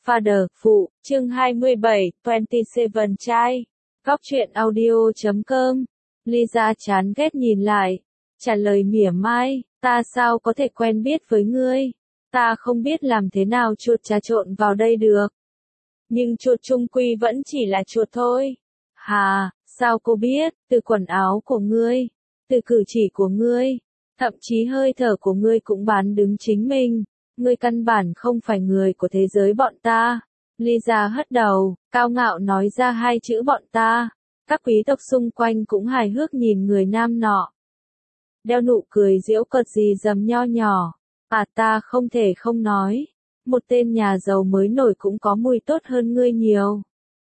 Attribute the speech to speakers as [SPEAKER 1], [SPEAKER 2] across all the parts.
[SPEAKER 1] Father, phụ, chương 27, 27 trai. Góc truyện audio.com. Lisa chán ghét nhìn lại, trả lời mỉa mai, ta sao có thể quen biết với ngươi, ta không biết làm thế nào chuột trà trộn vào đây được. Nhưng chuột chung quy vẫn chỉ là chuột thôi. Hà, sao cô biết, từ quần áo của ngươi, từ cử chỉ của ngươi, thậm chí hơi thở của ngươi cũng bán đứng chính mình. Ngươi căn bản không phải người của thế giới bọn ta. Lisa hất đầu, cao ngạo nói ra hai chữ bọn ta. Các quý tộc xung quanh cũng hài hước nhìn người nam nọ. Đeo nụ cười giễu cợt gì dầm nho nhỏ. À, ta không thể không nói. Một tên nhà giàu mới nổi cũng có mùi tốt hơn ngươi nhiều.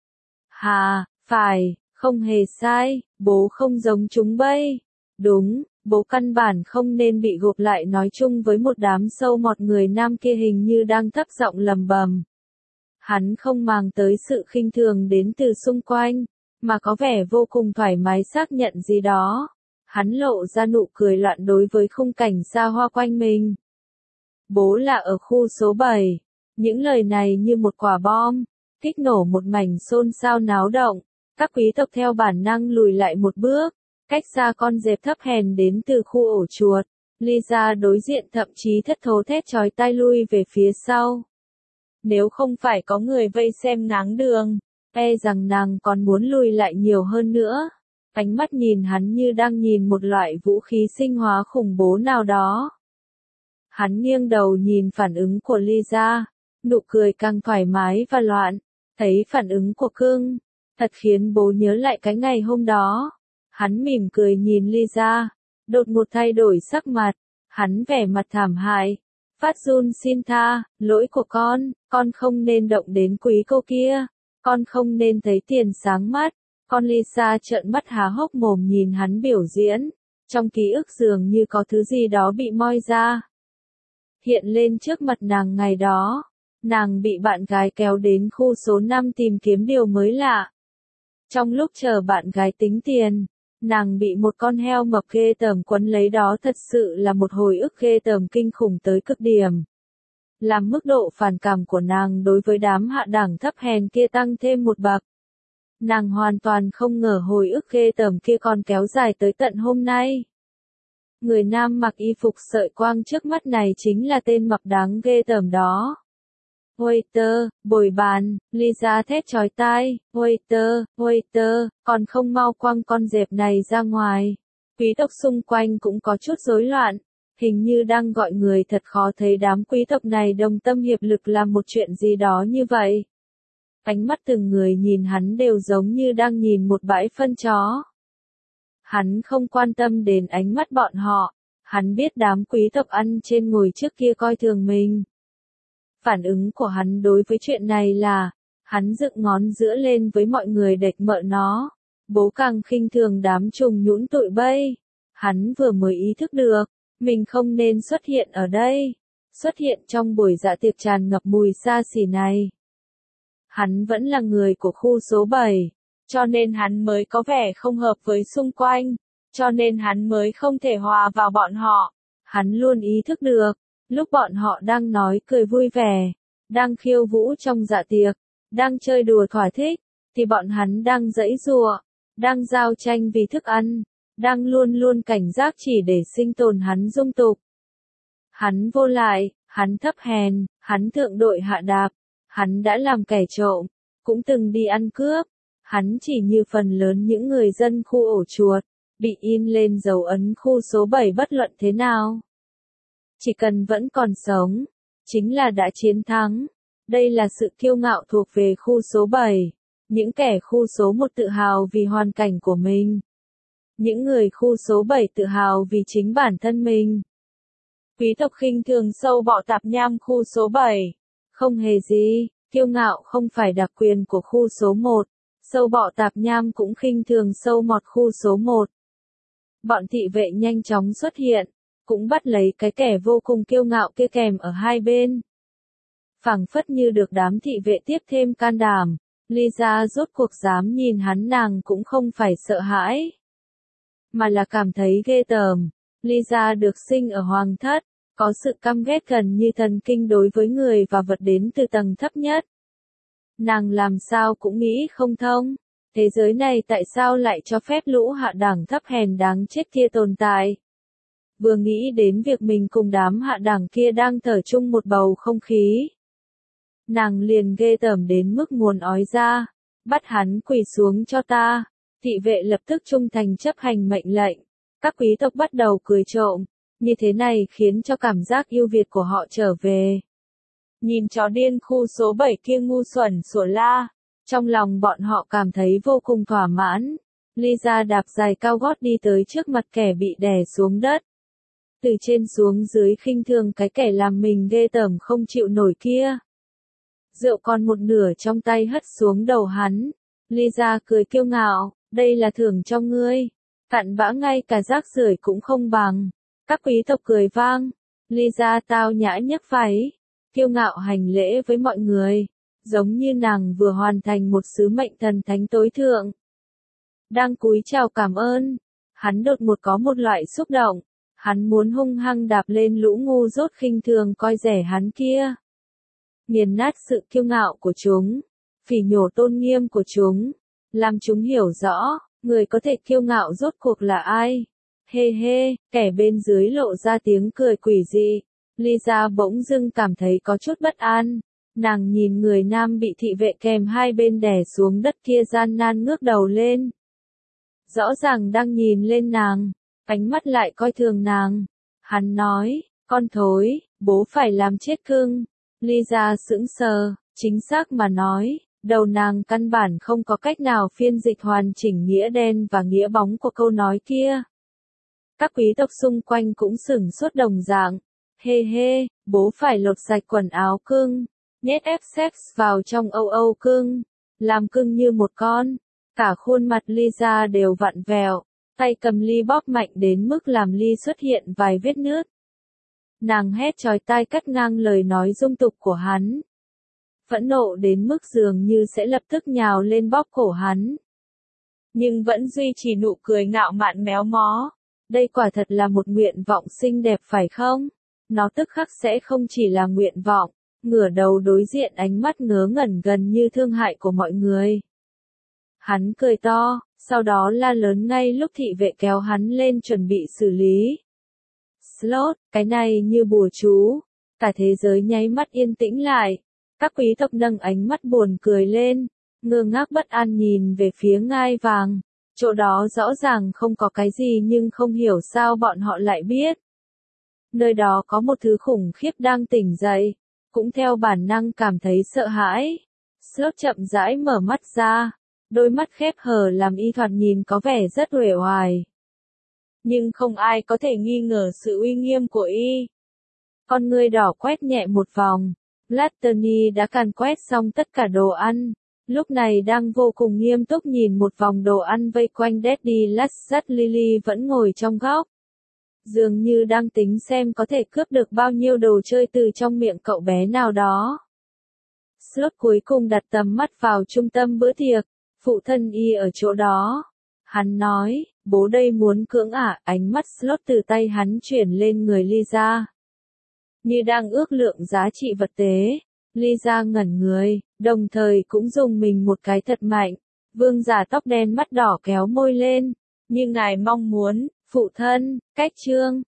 [SPEAKER 1] Hà, phải, không hề sai, bố không giống chúng bay. Đúng. Bố căn bản không nên bị gộp lại nói chung với một đám sâu mọt người nam kia hình như đang thấp giọng lầm bầm. Hắn không màng tới sự khinh thường đến từ xung quanh, mà có vẻ vô cùng thoải mái xác nhận gì đó. Hắn lộ ra nụ cười loạn đối với khung cảnh xa hoa quanh mình. Bố là ở khu số 7. Những lời này như một quả bom, kích nổ một mảnh xôn xao náo động. Các quý tộc theo bản năng lùi lại một bước. Cách xa con dẹp thấp hèn đến từ khu ổ chuột, Lisa đối diện thậm chí thất thố thét chói tai lui về phía sau. Nếu không phải có người vây xem ngáng đường, e rằng nàng còn muốn lùi lại nhiều hơn nữa. Ánh mắt nhìn hắn như đang nhìn một loại vũ khí sinh hóa khủng bố nào đó. Hắn nghiêng đầu nhìn phản ứng của Lisa, nụ cười càng thoải mái và loạn, thấy phản ứng của cưng, thật khiến bố nhớ lại cái ngày hôm đó. Hắn mỉm cười nhìn Lisa, đột ngột thay đổi sắc mặt, hắn vẻ mặt thảm hại. Phát run xin tha, lỗi của con không nên động đến quý cô kia, con không nên thấy tiền sáng mắt. Con Lisa trợn mắt há hốc mồm nhìn hắn biểu diễn, trong ký ức dường như có thứ gì đó bị moi ra. Hiện lên trước mặt nàng ngày đó, nàng bị bạn gái kéo đến khu số 5 tìm kiếm điều mới lạ. Trong lúc chờ bạn gái tính tiền, nàng bị một con heo mập ghê tởm quấn lấy đó, thật sự là một hồi ức ghê tởm kinh khủng tới cực điểm. Làm mức độ phản cảm của nàng đối với đám hạ đẳng thấp hèn kia tăng thêm một bậc. Nàng hoàn toàn không ngờ hồi ức ghê tởm kia còn kéo dài tới tận hôm nay. Người nam mặc y phục sợi quang trước mắt này chính là tên mập đáng ghê tởm đó. Waiter, bồi bàn, Lisa thét chói tai, waiter, còn không mau quăng con dẹp này ra ngoài. Quý tộc xung quanh cũng có chút rối loạn, hình như đang gọi người thật khó thấy đám quý tộc này đồng tâm hiệp lực làm một chuyện gì đó như vậy. Ánh mắt từng người nhìn hắn đều giống như đang nhìn một bãi phân chó. Hắn không quan tâm đến ánh mắt bọn họ, hắn biết đám quý tộc ăn trên ngồi trước kia coi thường mình. Phản ứng của hắn đối với chuyện này là, hắn dựng ngón giữa lên với mọi người đệch mợ nó. Bố càng khinh thường đám trùng nhũn tụi bay. Hắn vừa mới ý thức được, mình không nên xuất hiện ở đây. Xuất hiện trong buổi dạ tiệc tràn ngập mùi xa xỉ này. Hắn vẫn là người của khu số 7, cho nên hắn mới có vẻ không hợp với xung quanh, cho nên hắn mới không thể hòa vào bọn họ. Hắn luôn ý thức được. Lúc bọn họ đang nói cười vui vẻ, đang khiêu vũ trong dạ tiệc, đang chơi đùa thỏa thích, thì bọn hắn đang giãy giụa, đang giao tranh vì thức ăn, đang luôn luôn cảnh giác chỉ để sinh tồn. Hắn dung tục. Hắn vô lại, hắn thấp hèn, hắn thượng đội hạ đạp, hắn đã làm kẻ trộm, cũng từng đi ăn cướp. Hắn chỉ như phần lớn những người dân khu ổ chuột, bị in lên dấu ấn khu số 7 bất luận thế nào. Chỉ cần vẫn còn sống, chính là đã chiến thắng. Đây là sự kiêu ngạo thuộc về khu số 7. Những kẻ khu số 1 tự hào vì hoàn cảnh của mình. Những người khu số 7 tự hào vì chính bản thân mình. Quý tộc khinh thường sâu bọ tạp nham khu số 7. Không hề gì, kiêu ngạo không phải đặc quyền của khu số 1. Sâu bọ tạp nham cũng khinh thường sâu mọt khu số 1. Bọn thị vệ nhanh chóng xuất hiện, cũng bắt lấy cái kẻ vô cùng kiêu ngạo kia kèm ở hai bên. Phảng phất như được đám thị vệ tiếp thêm can đảm, Lisa rốt cuộc dám nhìn hắn, nàng cũng không phải sợ hãi, mà là cảm thấy ghê tởm. Lisa được sinh ở hoàng thất, có sự căm ghét gần như thần kinh đối với người và vật đến từ tầng thấp nhất. Nàng làm sao cũng nghĩ không thông. Thế giới này tại sao lại cho phép lũ hạ đẳng thấp hèn đáng chết kia tồn tại? Vừa nghĩ đến việc mình cùng đám hạ đẳng kia đang thở chung một bầu không khí, nàng liền ghê tởm đến mức muốn ói ra. Bắt hắn quỳ xuống cho ta. Thị vệ lập tức trung thành chấp hành mệnh lệnh. Các quý tộc bắt đầu cười trộm. Như thế này khiến cho cảm giác yêu Việt của họ trở về. Nhìn chó điên khu số 7 kia ngu xuẩn sủa la. Trong lòng bọn họ cảm thấy vô cùng thỏa mãn. Lisa đạp giày cao gót đi tới trước mặt kẻ bị đè xuống đất. Từ trên xuống dưới khinh thường cái kẻ làm mình ghê tởm không chịu nổi kia. Rượu còn một nửa trong tay hất xuống đầu hắn. Lisa cười kiêu ngạo, đây là thưởng cho ngươi. Cặn bã ngay cả rác rưởi cũng không bằng. Các quý tộc cười vang. Lisa tao nhã nhấc váy, kiêu ngạo hành lễ với mọi người, giống như nàng vừa hoàn thành một sứ mệnh thần thánh tối thượng. Đang cúi chào cảm ơn, hắn đột ngột có một loại xúc động, hắn muốn hung hăng đạp lên lũ ngu dốt khinh thường coi rẻ hắn kia. Nghiền nát sự kiêu ngạo của chúng, phỉ nhổ tôn nghiêm của chúng, làm chúng hiểu rõ, người có thể kiêu ngạo rốt cuộc là ai. Hê hê, kẻ bên dưới lộ ra tiếng cười quỷ dị. Lisa bỗng dưng cảm thấy có chút bất an. Nàng nhìn người nam bị thị vệ kèm hai bên đè xuống đất kia gian nan ngước đầu lên. Rõ ràng đang nhìn lên nàng, ánh mắt lại coi thường nàng. Hắn nói, con thối, bố phải làm chết cưng. Lisa sững sờ, chính xác mà nói, đầu nàng căn bản không có cách nào phiên dịch hoàn chỉnh nghĩa đen và nghĩa bóng của câu nói kia. Các quý tộc xung quanh cũng sửng sốt đồng dạng. Hê hê, bố phải lột sạch quần áo cưng, nhét ép sex vào trong âu âu cưng, làm cưng như một con. Cả khuôn mặt Lisa đều vặn vẹo, tay cầm ly bóp mạnh đến mức làm ly xuất hiện vài vết nứt. Nàng hét chói tai cắt ngang lời nói dung tục của hắn. Phẫn nộ đến mức dường như sẽ lập tức nhào lên bóp cổ hắn. Nhưng vẫn duy trì nụ cười ngạo mạn méo mó. Đây quả thật là một nguyện vọng xinh đẹp phải không? Nó tức khắc sẽ không chỉ là nguyện vọng, ngửa đầu đối diện ánh mắt ngớ ngẩn gần như thương hại của mọi người. Hắn cười to, sau đó la lớn ngay lúc thị vệ kéo hắn lên chuẩn bị xử lý. Slot, cái này như bùa chú. Cả thế giới nháy mắt yên tĩnh lại. Các quý tộc nâng ánh mắt buồn cười lên, ngơ ngác bất an nhìn về phía ngai vàng. Chỗ đó rõ ràng không có cái gì nhưng không hiểu sao bọn họ lại biết. Nơi đó có một thứ khủng khiếp đang tỉnh dậy, cũng theo bản năng cảm thấy sợ hãi. Slot chậm rãi mở mắt ra, đôi mắt khép hờ làm y thoạt nhìn có vẻ rất uể oải. Nhưng không ai có thể nghi ngờ sự uy nghiêm của y. Con ngươi đỏ quét nhẹ một vòng, Blatterny đã càn quét xong tất cả đồ ăn. Lúc này đang vô cùng nghiêm túc nhìn một vòng đồ ăn vây quanh Daddy Lassat. Lily vẫn ngồi trong góc. Dường như đang tính xem có thể cướp được bao nhiêu đồ chơi từ trong miệng cậu bé nào đó. Slot cuối cùng đặt tầm mắt vào trung tâm bữa tiệc, phụ thân y ở chỗ đó. Hắn nói, bố đây muốn cưỡng ả, ánh mắt Slot từ tay hắn chuyển lên người Lisa. Như đang ước lượng giá trị vật tế. Lisa ngẩn người, đồng thời cũng dùng mình một cái thật mạnh. Vương giả tóc đen mắt đỏ kéo môi lên. Như ngài mong muốn, phụ thân, cách chương.